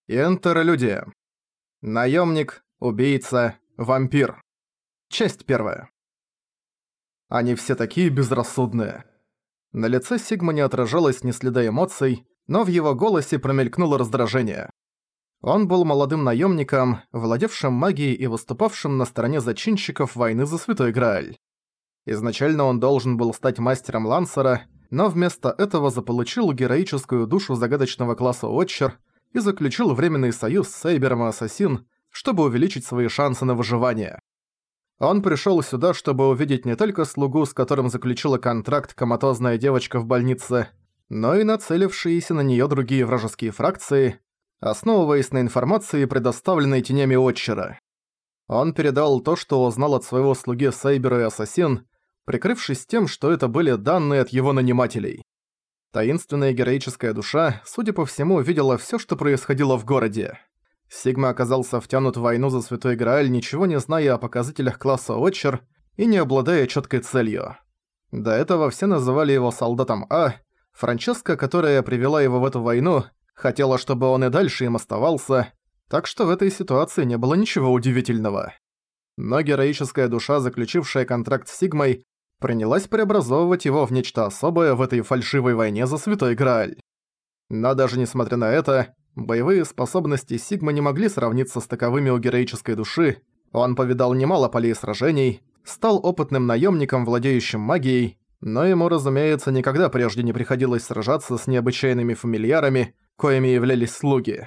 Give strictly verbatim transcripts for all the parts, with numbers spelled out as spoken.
Интерлюдия. Наемник, убийца, вампир. Часть первая. Они все такие безрассудные. На лице Сигма не отражалось ни следа эмоций, но в его голосе промелькнуло раздражение. Он был молодым наемником, владевшим магией и выступавшим на стороне зачинщиков войны за Святой Грааль. Изначально он должен был стать мастером Лансера, но вместо этого заполучил героическую душу загадочного класса Отчер и заключил временный союз с Сейбером и Ассасин, чтобы увеличить свои шансы на выживание. Он пришёл сюда, чтобы увидеть не только слугу, с которым заключила контракт коматозная девочка в больнице, но и нацелившиеся на неё другие вражеские фракции, основываясь на информации, предоставленной тенями Отчера. Он передал то, что узнал от своего слуги Сейбера и Ассасин, прикрывшись тем, что это были данные от его нанимателей. Таинственная героическая душа, судя по всему, видела всё, что происходило в городе. Сигма оказался втянут в войну за Святой Грааль, ничего не зная о показателях класса Отчер и не обладая чёткой целью. До этого все называли его солдатом А. Франческа, которая привела его в эту войну, хотела, чтобы он и дальше им оставался, так что в этой ситуации не было ничего удивительного. Но героическая душа, заключившая контракт с Сигмой, принялась преобразовывать его в нечто особое в этой фальшивой войне за Святой Грааль. Но даже несмотря на это, боевые способности Сигмы не могли сравниться с таковыми у героической души. Он повидал немало полей сражений, стал опытным наемником, владеющим магией, но ему, разумеется, никогда прежде не приходилось сражаться с необычайными фамильярами, коими являлись слуги.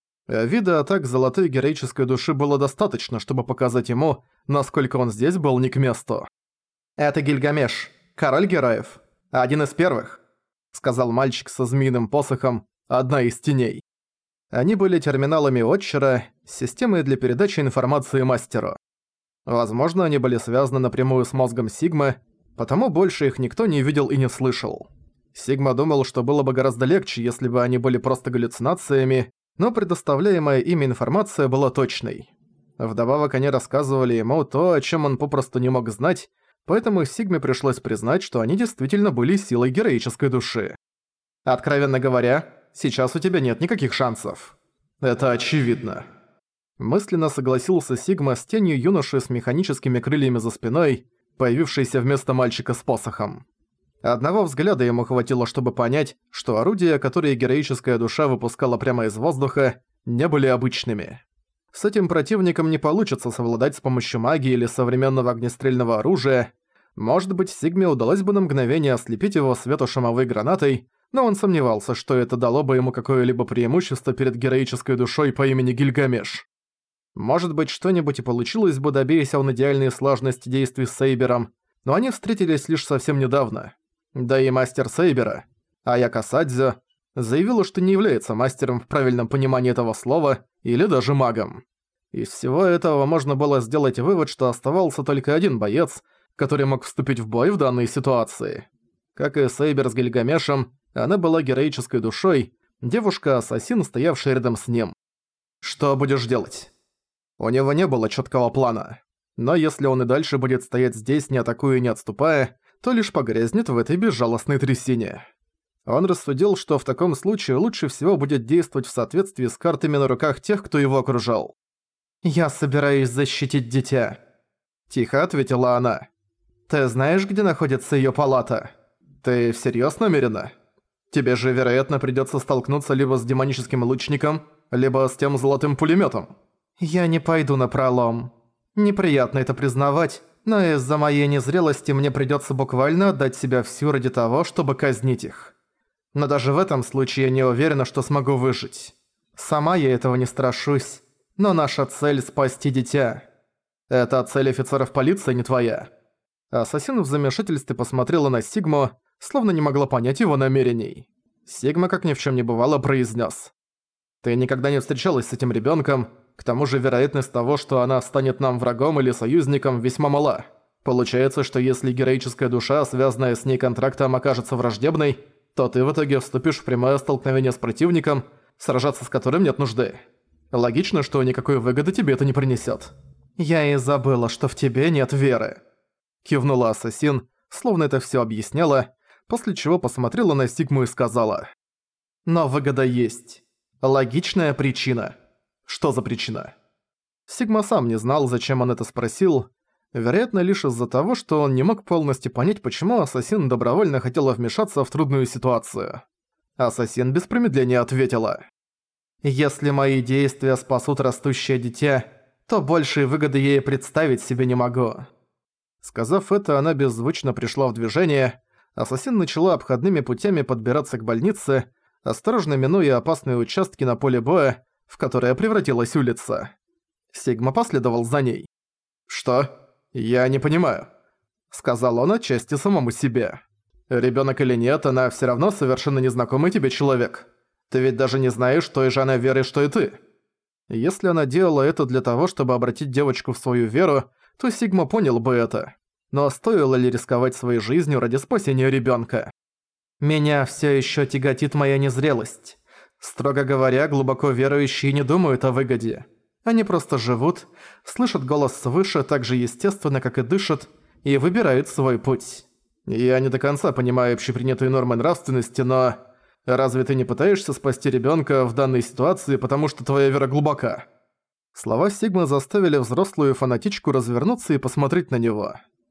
Вида атак золотой героической души было достаточно, чтобы показать ему, насколько он здесь был не к месту. «Это Гильгамеш, король героев, один из первых», — сказал мальчик со змеиным посохом, одна из теней. Они были терминалами Отчера, системой для передачи информации мастеру. Возможно, они были связаны напрямую с мозгом Сигмы, потому больше их никто не видел и не слышал. Сигма думал, что было бы гораздо легче, если бы они были просто галлюцинациями, но предоставляемая ими информация была точной. Вдобавок они рассказывали ему то, о чем он попросту не мог знать, поэтому Сигме пришлось признать, что они действительно были силой героической души. «Откровенно говоря, сейчас у тебя нет никаких шансов. Это очевидно». Мысленно согласился Сигма с тенью юноши с механическими крыльями за спиной, появившейся вместо мальчика с посохом. Одного взгляда ему хватило, чтобы понять, что орудия, которые героическая душа выпускала прямо из воздуха, не были обычными. С этим противником не получится совладать с помощью магии или современного огнестрельного оружия. Может быть, Сигме удалось бы на мгновение ослепить его светошумовой гранатой, но он сомневался, что это дало бы ему какое-либо преимущество перед героической душой по имени Гильгамеш. Может быть, что-нибудь и получилось бы, добейся он идеальной слаженности действий с Сейбером, но они встретились лишь совсем недавно. Да и мастер Сейбера, Аяка Садзё, заявила, что не является мастером в правильном понимании этого слова или даже магом. Из всего этого можно было сделать вывод, что оставался только один боец, который мог вступить в бой в данной ситуации. Как и Сейбер с Гильгамешем, она была героической душой, девушка-ассасин, стоявшая рядом с ним. Что будешь делать? У него не было чёткого плана. Но если он и дальше будет стоять здесь, не атакуя и не отступая, то лишь погрязнет в этой безжалостной трясине. Он рассудил, что в таком случае лучше всего будет действовать в соответствии с картами на руках тех, кто его окружал. «Я собираюсь защитить дитя», – тихо ответила она. «Ты знаешь, где находится её палата? Ты всерьёз намерена? Тебе же, вероятно, придётся столкнуться либо с демоническим лучником, либо с тем золотым пулемётом». «Я не пойду напролом. Неприятно это признавать, но из-за моей незрелости мне придётся буквально отдать себя всю ради того, чтобы казнить их. Но даже в этом случае я не уверена, что смогу выжить. Сама я этого не страшусь, но наша цель – спасти дитя. Это цель офицеров полиции, не твоя». Ассасин в замешательстве посмотрела на Сигму, словно не могла понять его намерений. Сигма, как ни в чём не бывало, произнес: «Ты никогда не встречалась с этим ребёнком, к тому же вероятность того, что она станет нам врагом или союзником, весьма мала. Получается, что если героическая душа, связанная с ней контрактом, окажется враждебной, то ты в итоге вступишь в прямое столкновение с противником, сражаться с которым нет нужды. Логично, что никакой выгоды тебе это не принесёт». «Я и забыла, что в тебе нет веры», – кивнула ассасин, словно это всё объясняла, после чего посмотрела на Сигму и сказала: «Но выгода есть. Логичная причина. Что за причина? Сигма сам не знал, зачем он это спросил. Вероятно, лишь из-за того, что он не мог полностью понять, почему Ассасин добровольно хотела вмешаться в трудную ситуацию. Ассасин без промедления ответила. «Если мои действия спасут растущее дитя, то большей выгоды ей представить себе не могу». Сказав это, она беззвучно пришла в движение. Ассасин начала обходными путями подбираться к больнице, осторожно минуя опасные участки на поле боя, в которое превратилась улица. Сигма последовал за ней. «Что? Я не понимаю», — сказал он отчасти самому себе. «Ребёнок или нет, она всё равно совершенно незнакомый тебе человек. Ты ведь даже не знаешь той же она веры, что и ты». Если она делала это для того, чтобы обратить девочку в свою веру, то Сигма понял бы это. Но стоило ли рисковать своей жизнью ради спасения ребёнка? «Меня всё ещё тяготит моя незрелость. Строго говоря, глубоко верующие не думают о выгоде. Они просто живут, слышат голос свыше так же естественно, как и дышат, и выбирают свой путь. Я не до конца понимаю общепринятые нормы нравственности, но... Разве ты не пытаешься спасти ребёнка в данной ситуации, потому что твоя вера глубока?» Слова Сигмы заставили взрослую фанатичку развернуться и посмотреть на него.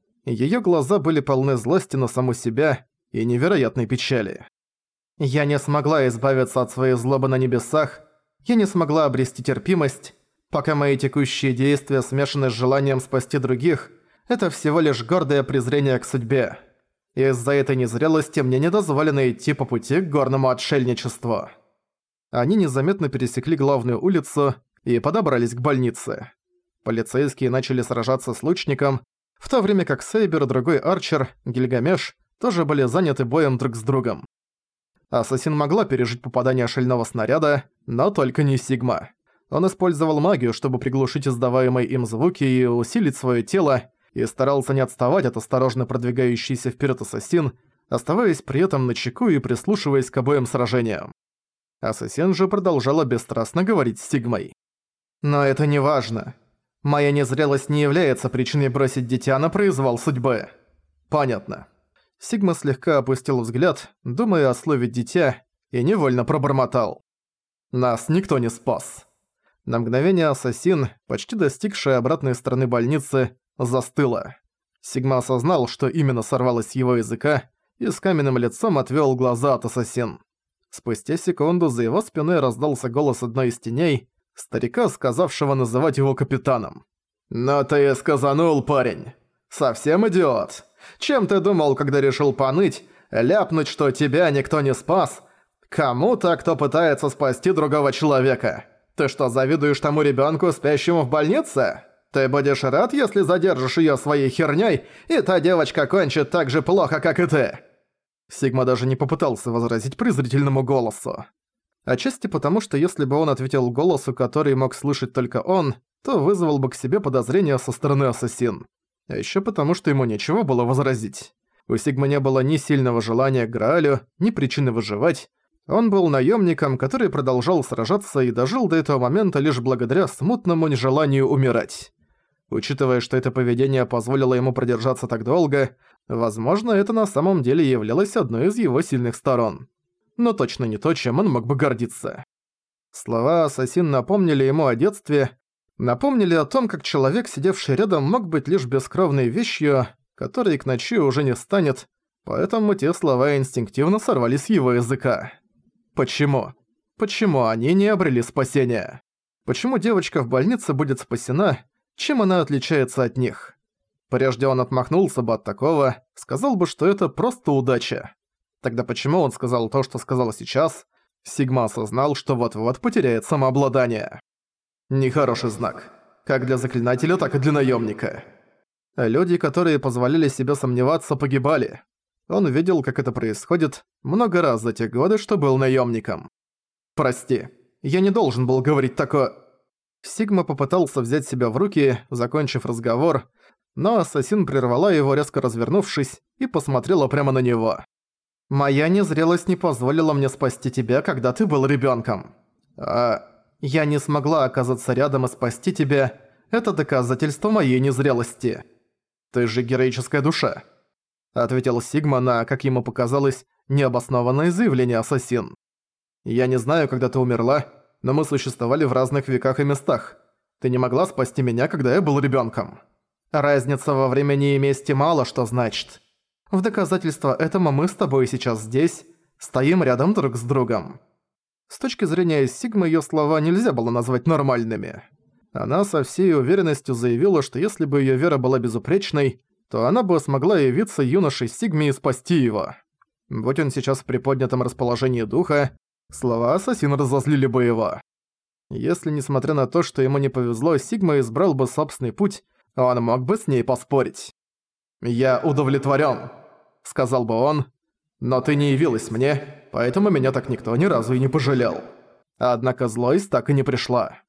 Её глаза были полны злости на саму себя и невероятной печали. «Я не смогла избавиться от своей злобы на небесах, я не смогла обрести терпимость, пока мои текущие действия смешаны с желанием спасти других, это всего лишь гордое презрение к судьбе. Из-за этой незрелости мне не дозволено идти по пути к горному отшельничеству». Они незаметно пересекли главную улицу и подобрались к больнице. Полицейские начали сражаться с лучником, в то время как Сейбер и другой Арчер, Гильгамеш, тоже были заняты боем друг с другом. Ассасин могла пережить попадание шального снаряда, но только не Сигма. Он использовал магию, чтобы приглушить издаваемые им звуки и усилить своё тело, и старался не отставать от осторожно продвигающийся вперед Ассасин, оставаясь при этом начеку и прислушиваясь к обоим сражениям. Ассасин же продолжала бесстрастно говорить с Сигмой. «Но это не важно. Моя незрелость не является причиной бросить дитя на произвол судьбы». «Понятно». Сигма слегка опустил взгляд, думая о слове «дитя», и невольно пробормотал. «Нас никто не спас». На мгновение Ассасин, почти достигшая обратной стороны больницы, застыла. Сигма осознал, что именно сорвалось с его языка, и с каменным лицом отвёл глаза от Ассасин. Спустя секунду за его спиной раздался голос одной из теней, старика, сказавшего называть его капитаном. «Но ты и сказанул, парень. Совсем идиот. Чем ты думал, когда решил поныть, ляпнуть, что тебя никто не спас? Кому-то, кто пытается спасти другого человека. Ты что, завидуешь тому ребёнку, спящему в больнице? Ты будешь рад, если задержишь её своей хернёй, и та девочка кончит так же плохо, как и ты?» Сигма даже не попытался возразить презрительному голосу. Отчасти потому, что если бы он ответил голосу, который мог слышать только он, то вызвал бы к себе подозрения со стороны Ассасин. А ещё потому, что ему нечего было возразить. У Сигмы не было ни сильного желания к Граалю, ни причины выживать. Он был наёмником, который продолжал сражаться и дожил до этого момента лишь благодаря смутному нежеланию умирать. Учитывая, что это поведение позволило ему продержаться так долго, возможно, это на самом деле являлось одной из его сильных сторон. Но точно не то, чем он мог бы гордиться. Слова Ассасин напомнили ему о детстве, напомнили о том, как человек, сидевший рядом, мог быть лишь бескровной вещью, которой к ночи уже не станет, поэтому те слова инстинктивно сорвались с его языка. Почему? Почему они не обрели спасения? Почему девочка в больнице будет спасена? Чем она отличается от них? Прежде он отмахнулся бы от такого, сказал бы, что это просто удача. Тогда почему он сказал то, что сказал сейчас? Сигма осознал, что вот-вот потеряет самообладание. Нехороший знак. Как для заклинателя, так и для наемника. Люди, которые позволяли себе сомневаться, погибали. Он видел, как это происходит, много раз за те годы, что был наемником. «Прости, я не должен был говорить такое...» Сигма попытался взять себя в руки, закончив разговор, но Ассасин прервала его, резко развернувшись, и посмотрела прямо на него. «Моя незрелость не позволила мне спасти тебя, когда ты был ребёнком. А я не смогла оказаться рядом и спасти тебя. Это доказательство моей незрелости. Ты же героическая душа», — ответил Сигма на, как ему показалось, необоснованное заявление Ассасин. «Я не знаю, когда ты умерла, но мы существовали в разных веках и местах. Ты не могла спасти меня, когда я был ребёнком. Разница во времени и месте мало что значит. В доказательство этому мы с тобой сейчас здесь, стоим рядом друг с другом». С точки зрения Сигмы, её слова нельзя было назвать нормальными. Она со всей уверенностью заявила, что если бы её вера была безупречной, то она бы смогла явиться юноше Сигме и спасти его. Будь он сейчас в приподнятом расположении духа, слова ассасина разозлили бы его. Если, несмотря на то, что ему не повезло, Сигма избрал бы собственный путь, он мог бы с ней поспорить. «Я удовлетворён», — сказал бы он, — «но ты не явилась мне, поэтому меня так никто ни разу и не пожалел». Однако злость так и не пришла.